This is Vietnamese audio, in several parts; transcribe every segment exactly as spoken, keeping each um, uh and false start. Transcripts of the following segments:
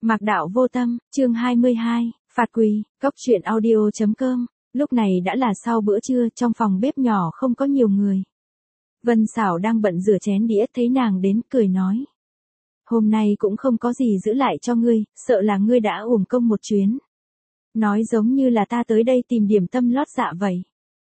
Mạc Đạo Vô Tâm, chương hai mươi hai, phạt quỳ, cốc truyện audio chấm com. Lúc này đã là sau bữa trưa, trong phòng bếp nhỏ không có nhiều người. Vân Sảo đang bận rửa chén đĩa, thấy nàng đến, cười nói. Hôm nay cũng không có gì giữ lại cho ngươi, sợ là ngươi đã uổng công một chuyến. Nói giống như là ta tới đây tìm điểm tâm lót dạ vậy.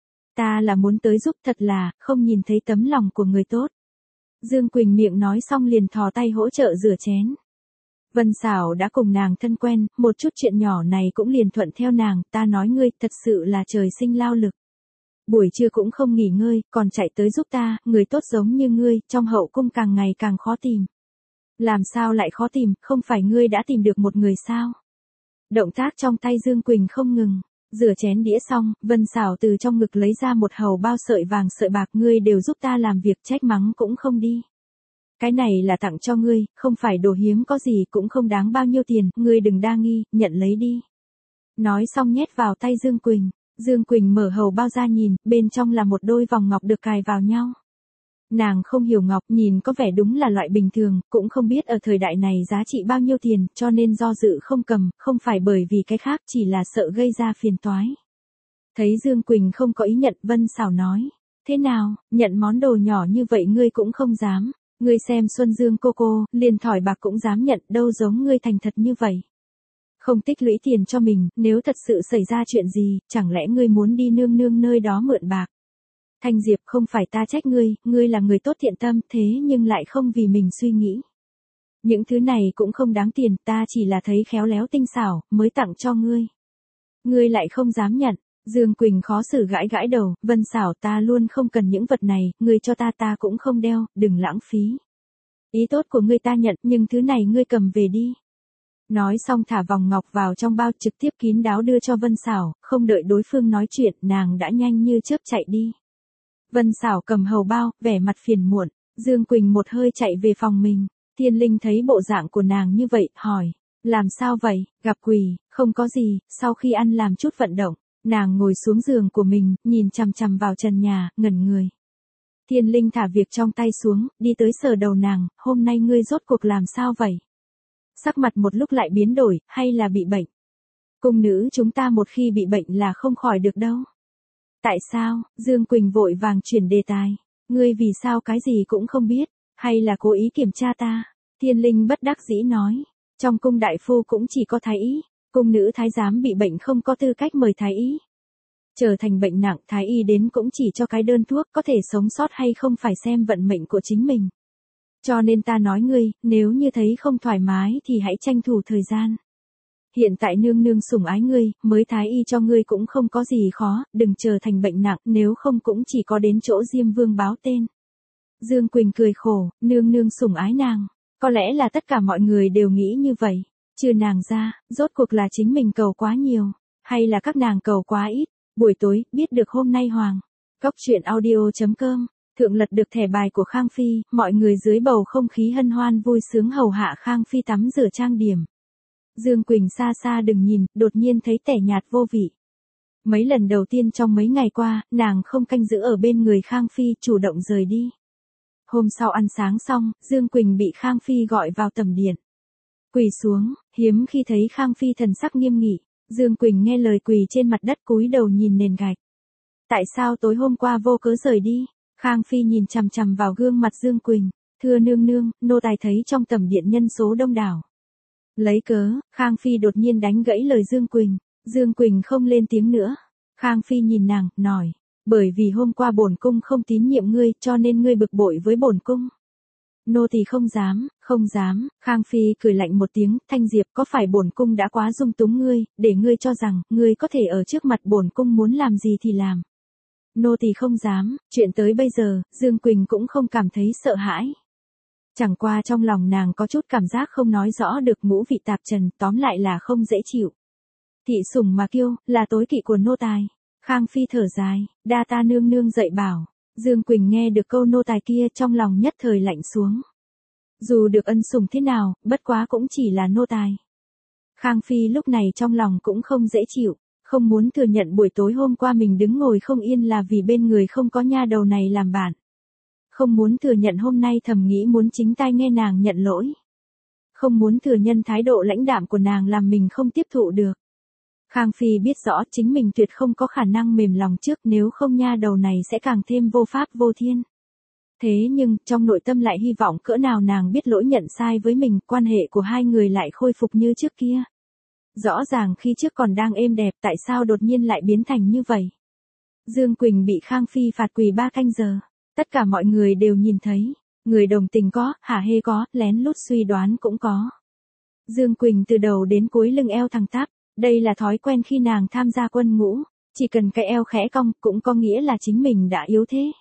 Ta là muốn tới giúp, thật là, không nhìn thấy tấm lòng của người tốt. Dương Quỳnh miệng nói xong liền thò tay hỗ trợ rửa chén. Vân Sảo đã cùng nàng thân quen, một chút chuyện nhỏ này cũng liền thuận theo nàng, ta nói ngươi, thật sự là trời sinh lao lực. Buổi trưa cũng không nghỉ ngơi, còn chạy tới giúp ta, người tốt giống như ngươi, trong hậu cung càng ngày càng khó tìm. Làm sao lại khó tìm, không phải ngươi đã tìm được một người sao? Động tác trong tay Dương Quỳnh không ngừng, rửa chén đĩa xong, Vân Sảo từ trong ngực lấy ra một hầu bao sợi vàng sợi bạc, ngươi đều giúp ta làm việc, trách mắng cũng không đi. Cái này là tặng cho ngươi, không phải đồ hiếm có gì, cũng không đáng bao nhiêu tiền, ngươi đừng đa nghi, nhận lấy đi. Nói xong nhét vào tay Dương Quỳnh, Dương Quỳnh mở hầu bao ra nhìn, bên trong là một đôi vòng ngọc được cài vào nhau. Nàng không hiểu ngọc, nhìn có vẻ đúng là loại bình thường, cũng không biết ở thời đại này giá trị bao nhiêu tiền, cho nên do dự không cầm, không phải bởi vì cái khác, chỉ là sợ gây ra phiền toái. Thấy Dương Quỳnh không có ý nhận, Vân Sảo nói, thế nào, nhận món đồ nhỏ như vậy ngươi cũng không dám. Ngươi xem Xuân Dương cô cô, liền thỏi bạc cũng dám nhận, đâu giống ngươi thành thật như vậy. Không tích lũy tiền cho mình, nếu thật sự xảy ra chuyện gì, chẳng lẽ ngươi muốn đi nương nương nơi đó mượn bạc. Thanh Diệp, không phải ta trách ngươi, ngươi là người tốt thiện tâm, thế nhưng lại không vì mình suy nghĩ. Những thứ này cũng không đáng tiền, ta chỉ là thấy khéo léo tinh xảo, mới tặng cho ngươi. Ngươi lại không dám nhận. Dương Quỳnh khó xử gãi gãi đầu, Vân Sảo, ta luôn không cần những vật này, ngươi cho ta ta cũng không đeo, đừng lãng phí. Ý tốt của ngươi ta nhận, nhưng thứ này ngươi cầm về đi. Nói xong thả vòng ngọc vào trong bao, trực tiếp kín đáo đưa cho Vân Sảo, không đợi đối phương nói chuyện, nàng đã nhanh như chớp chạy đi. Vân Sảo cầm hầu bao, vẻ mặt phiền muộn, Dương Quỳnh một hơi chạy về phòng mình. Thiên Linh thấy bộ dạng của nàng như vậy, hỏi, làm sao vậy, gặp quỷ, không có gì, sau khi ăn làm chút vận động. Nàng ngồi xuống giường của mình, nhìn chằm chằm vào trần nhà, ngẩn người. Thiên Linh thả việc trong tay xuống, đi tới sờ đầu nàng, hôm nay ngươi rốt cuộc làm sao vậy? Sắc mặt một lúc lại biến đổi, hay là bị bệnh? Cung nữ chúng ta một khi bị bệnh là không khỏi được đâu. Tại sao? Dương Quỳnh vội vàng chuyển đề tài. Ngươi vì sao cái gì cũng không biết, hay là cố ý kiểm tra ta? Thiên Linh bất đắc dĩ nói, trong cung đại phu cũng chỉ có thái y. Cung nữ thái giám bị bệnh không có tư cách mời thái y. Trở thành bệnh nặng, thái y đến cũng chỉ cho cái đơn thuốc, có thể sống sót hay không phải xem vận mệnh của chính mình. Cho nên ta nói ngươi, nếu như thấy không thoải mái thì hãy tranh thủ thời gian. Hiện tại nương nương sủng ái ngươi, mới thái y cho ngươi cũng không có gì khó, đừng chờ thành bệnh nặng, nếu không cũng chỉ có đến chỗ Diêm Vương báo tên. Dương Quỳnh cười khổ, nương nương sủng ái nàng, có lẽ là tất cả mọi người đều nghĩ như vậy. Trừ nàng ra, rốt cuộc là chính mình cầu quá nhiều, hay là các nàng cầu quá ít. Buổi tối, biết được hôm nay Hoàng, cốc truyện audio chấm com, thượng lật được thẻ bài của Khang Phi, mọi người dưới bầu không khí hân hoan vui sướng hầu hạ Khang Phi tắm rửa trang điểm. Dương Quỳnh xa xa đừng nhìn, đột nhiên thấy tẻ nhạt vô vị. Mấy lần đầu tiên trong mấy ngày qua, nàng không canh giữ ở bên người Khang Phi, chủ động rời đi. Hôm sau ăn sáng xong, Dương Quỳnh bị Khang Phi gọi vào tầm điện. Quỳ xuống, hiếm khi thấy Khang Phi thần sắc nghiêm nghị, Dương Quỳnh nghe lời quỳ trên mặt đất cúi đầu nhìn nền gạch. Tại sao tối hôm qua vô cớ rời đi? Khang Phi nhìn chằm chằm vào gương mặt Dương Quỳnh, thưa nương nương, nô tài thấy trong tầm điện nhân số đông đảo. Lấy cớ, Khang Phi đột nhiên đánh gãy lời Dương Quỳnh, Dương Quỳnh không lên tiếng nữa. Khang Phi nhìn nàng, nói, bởi vì hôm qua bổn cung không tín nhiệm ngươi, cho nên ngươi bực bội với bổn cung. Nô tỳ không dám, không dám, Khang Phi cười lạnh một tiếng, Thanh Diệp, có phải bổn cung đã quá dung túng ngươi, để ngươi cho rằng, ngươi có thể ở trước mặt bổn cung muốn làm gì thì làm. Nô tỳ không dám, chuyện tới bây giờ, Dương Quỳnh cũng không cảm thấy sợ hãi. Chẳng qua trong lòng nàng có chút cảm giác không nói rõ được, ngũ vị tạp trần, tóm lại là không dễ chịu. Thị sủng mà kiêu, là tối kỵ của nô tài. Khang Phi thở dài, đa ta nương nương dạy bảo. Dương Quỳnh nghe được câu nô tài kia trong lòng nhất thời lạnh xuống. Dù được ân sủng thế nào, bất quá cũng chỉ là nô tài. Khang Phi lúc này trong lòng cũng không dễ chịu, không muốn thừa nhận buổi tối hôm qua mình đứng ngồi không yên là vì bên người không có nha đầu này làm bạn. Không muốn thừa nhận hôm nay thầm nghĩ muốn chính tai nghe nàng nhận lỗi. không muốn thừa nhân thái độ lãnh đạm của nàng làm mình không tiếp thụ được. Khang Phi biết rõ chính mình tuyệt không có khả năng mềm lòng trước, nếu không nha đầu này sẽ càng thêm vô pháp vô thiên. Thế nhưng, trong nội tâm lại hy vọng cỡ nào nàng biết lỗi nhận sai với mình, quan hệ của hai người lại khôi phục như trước kia. Rõ ràng khi trước còn đang êm đẹp, tại sao đột nhiên lại biến thành như vậy? Dương Quỳnh bị Khang Phi phạt quỳ ba canh giờ. Tất cả mọi người đều nhìn thấy. Người đồng tình có, hả hê có, lén lút suy đoán cũng có. Dương Quỳnh từ đầu đến cuối lưng eo thẳng tắp. Đây là thói quen khi nàng tham gia quân ngũ. Chỉ cần cái eo khẽ cong cũng có nghĩa là chính mình đã yếu thế.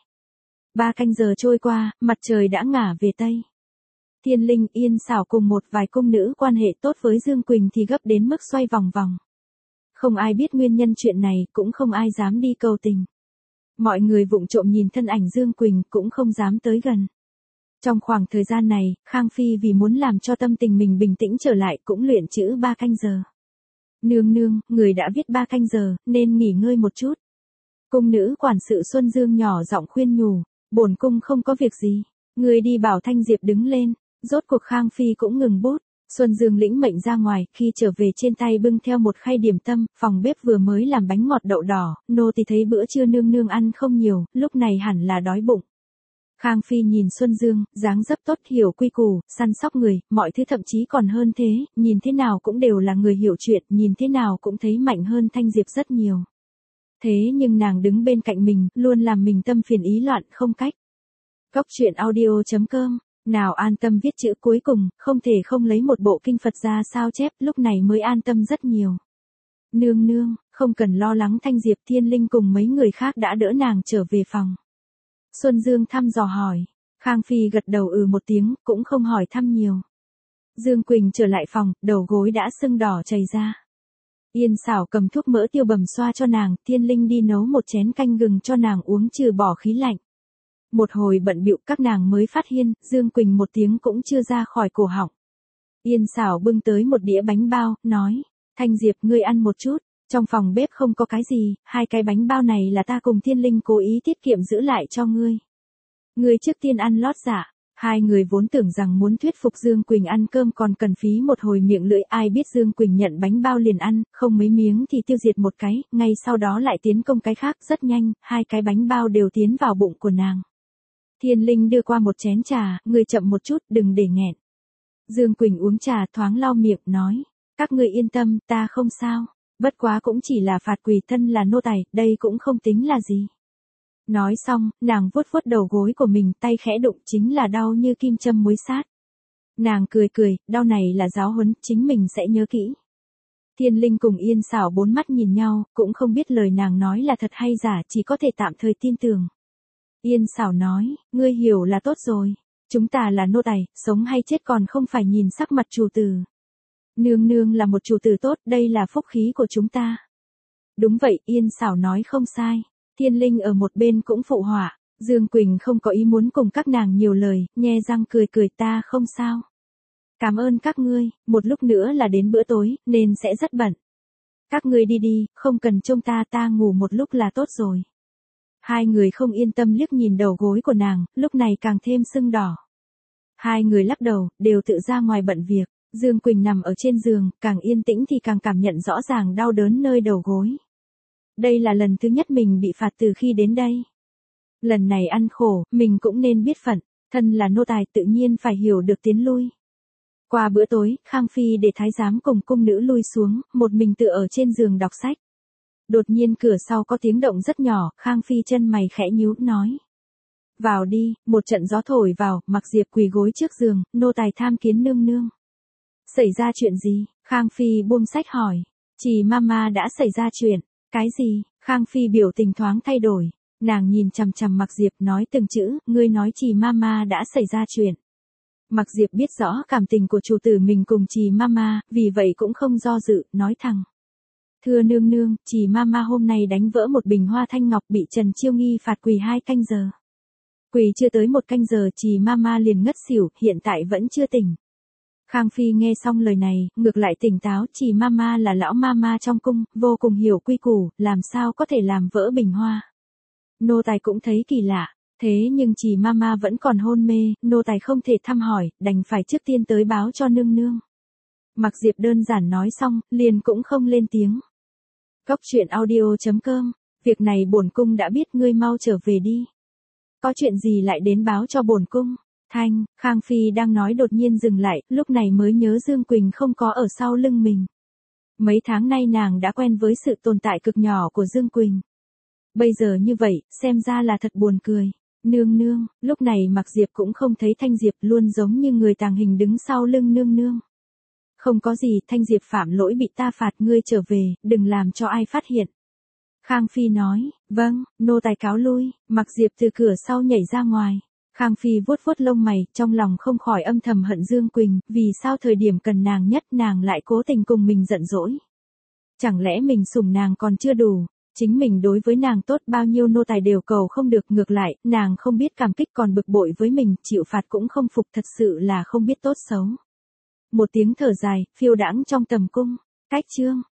Ba canh giờ trôi qua, mặt trời đã ngả về Tây. Thiên Linh, Yên Xảo cùng một vài cung nữ quan hệ tốt với Dương Quỳnh thì gấp đến mức xoay vòng vòng. Không ai biết nguyên nhân chuyện này, cũng không ai dám đi cầu tình. Mọi người vụng trộm nhìn thân ảnh Dương Quỳnh cũng không dám tới gần. Trong khoảng thời gian này, Khang Phi vì muốn làm cho tâm tình mình bình tĩnh trở lại cũng luyện chữ ba canh giờ. Nương nương, người đã viết ba canh giờ, nên nghỉ ngơi một chút. Cung nữ quản sự Xuân Dương nhỏ giọng khuyên nhủ, bổn cung không có việc gì, người đi bảo Thanh Diệp đứng lên. Rốt cuộc Khang Phi cũng ngừng bút. Xuân Dương lĩnh mệnh ra ngoài, khi trở về trên tay bưng theo một khay điểm tâm, phòng bếp vừa mới làm bánh ngọt đậu đỏ, nô tỳ thấy bữa trưa nương nương ăn không nhiều, lúc này hẳn là đói bụng. Khang Phi nhìn Xuân Dương, dáng dấp tốt, hiểu quy củ, săn sóc người, mọi thứ thậm chí còn hơn thế, nhìn thế nào cũng đều là người hiểu chuyện, nhìn thế nào cũng thấy mạnh hơn Thanh Diệp rất nhiều. Thế nhưng nàng đứng bên cạnh mình, luôn làm mình tâm phiền ý loạn không cách. Cốc truyện audio chấm com. Nào an tâm viết chữ cuối cùng, không thể không lấy một bộ kinh Phật ra sao chép, lúc này mới an tâm rất nhiều. Nương nương, không cần lo lắng, Thanh Diệp, Thiên Linh cùng mấy người khác đã đỡ nàng trở về phòng. Xuân Dương thăm dò hỏi. Khang Phi gật đầu ừ một tiếng, cũng không hỏi thăm nhiều. Dương Quỳnh trở lại phòng, đầu gối đã sưng đỏ chảy ra. Yên Xảo cầm thuốc mỡ tiêu bầm xoa cho nàng, Thiên Linh đi nấu một chén canh gừng cho nàng uống trừ bỏ khí lạnh. Một hồi bận bịu các nàng mới phát hiện, Dương Quỳnh một tiếng cũng chưa ra khỏi cổ họng. Yên Xảo bưng tới một đĩa bánh bao, nói, Thanh Diệp ngươi ăn một chút, trong phòng bếp không có cái gì, hai cái bánh bao này là ta cùng Thiên Linh cố ý tiết kiệm giữ lại cho ngươi. Ngươi trước tiên ăn lót dạ. Hai người vốn tưởng rằng muốn thuyết phục Dương Quỳnh ăn cơm còn cần phí một hồi miệng lưỡi, ai biết Dương Quỳnh nhận bánh bao liền ăn, không mấy miếng thì tiêu diệt một cái, ngay sau đó lại tiến công cái khác, rất nhanh, hai cái bánh bao đều tiến vào bụng của nàng. Thiên Linh đưa qua một chén trà, ngươi chậm một chút, đừng để nghẹn. Dương Quỳnh uống trà thoáng lau miệng, nói, các ngươi yên tâm, ta không sao, bất quá cũng chỉ là phạt quỳ, thân là nô tài, đây cũng không tính là gì. Nói xong, nàng vuốt vuốt đầu gối của mình, tay khẽ đụng, chính là đau như kim châm muối sát. Nàng cười cười, đau này là giáo huấn, chính mình sẽ nhớ kỹ. Thiên Linh cùng Yên Xảo bốn mắt nhìn nhau, cũng không biết lời nàng nói là thật hay giả, chỉ có thể tạm thời tin tưởng. Yên Xảo nói, ngươi hiểu là tốt rồi. Chúng ta là nô tài, sống hay chết còn không phải nhìn sắc mặt chủ tử. Nương nương là một chủ tử tốt, đây là phúc khí của chúng ta. Đúng vậy, Yên Xảo nói không sai. Thiên Linh ở một bên cũng phụ họa. Dương Quỳnh không có ý muốn cùng các nàng nhiều lời, nhe răng cười cười, ta không sao. Cảm ơn các ngươi, một lúc nữa là đến bữa tối, nên sẽ rất bận. Các ngươi đi đi, không cần trông ta, ta ngủ một lúc là tốt rồi. Hai người không yên tâm liếc nhìn đầu gối của nàng, lúc này càng thêm sưng đỏ. Hai người lắc đầu, đều tự ra ngoài bận việc. Dương Quỳnh nằm ở trên giường, càng yên tĩnh thì càng cảm nhận rõ ràng đau đớn nơi đầu gối. Đây là lần thứ nhất mình bị phạt từ khi đến đây. Lần này ăn khổ, mình cũng nên biết phận, thân là nô tài tự nhiên phải hiểu được tiến lui. Qua bữa tối, Khang Phi để thái giám cùng cung nữ lui xuống, một mình tựa ở trên giường đọc sách. Đột nhiên cửa sau có tiếng động rất nhỏ, Khang Phi chân mày khẽ nhíu, nói. Vào đi, một trận gió thổi vào, Mặc Diệp quỳ gối trước giường, nô tài tham kiến nương nương. Xảy ra chuyện gì? Khang Phi buông sách hỏi. Trì mama đã xảy ra chuyện. Cái gì? Khang Phi biểu tình thoáng thay đổi. Nàng nhìn chằm chằm Mặc Diệp nói từng chữ, ngươi nói Trì mama đã xảy ra chuyện. Mặc Diệp biết rõ cảm tình của chủ tử mình cùng Trì mama, vì vậy cũng không do dự, nói thẳng. Thưa nương nương, Trì mama hôm nay đánh vỡ một bình hoa thanh ngọc, bị Trần Chiêu Nghi phạt quỳ hai canh giờ. Quỳ chưa tới một canh giờ Trì mama liền ngất xỉu, hiện tại vẫn chưa tỉnh. Khang Phi nghe xong lời này, ngược lại tỉnh táo, Trì mama là lão mama trong cung, vô cùng hiểu quy củ, làm sao có thể làm vỡ bình hoa. Nô tài cũng thấy kỳ lạ, Thế nhưng chỉ mama vẫn còn hôn mê, nô tài không thể thăm hỏi, đành phải trước tiên tới báo cho nương nương. Mặc Diệp đơn giản nói xong, liền cũng không lên tiếng. Cốc truyện audio chấm com, việc này bổn cung đã biết, ngươi mau trở về đi. Có chuyện gì lại đến báo cho bổn cung? Thanh, Khang Phi đang nói đột nhiên dừng lại, lúc này mới nhớ Dương Quỳnh không có ở sau lưng mình. Mấy tháng nay nàng đã quen với sự tồn tại cực nhỏ của Dương Quỳnh. Bây giờ như vậy, xem ra là thật buồn cười. Nương nương, lúc này Mặc Diệp cũng không thấy Thanh Diệp, luôn giống như người tàng hình đứng sau lưng nương nương. Không có gì, Thanh Diệp phạm lỗi bị ta phạt, ngươi trở về, đừng làm cho ai phát hiện. Khang Phi nói, vâng, nô tài cáo lui. Mặc Diệp từ cửa sau nhảy ra ngoài. Khang Phi vuốt vuốt lông mày, trong lòng không khỏi âm thầm hận Dương Quỳnh, vì sao thời điểm cần nàng nhất nàng lại cố tình cùng mình giận dỗi. Chẳng lẽ mình sủng nàng còn chưa đủ, chính mình đối với nàng tốt bao nhiêu nô tài đều cầu không được, ngược lại, nàng không biết cảm kích còn bực bội với mình, chịu phạt cũng không phục, thật sự là không biết tốt xấu. Một tiếng thở dài, phiêu đãng trong tầm cung, cách chương.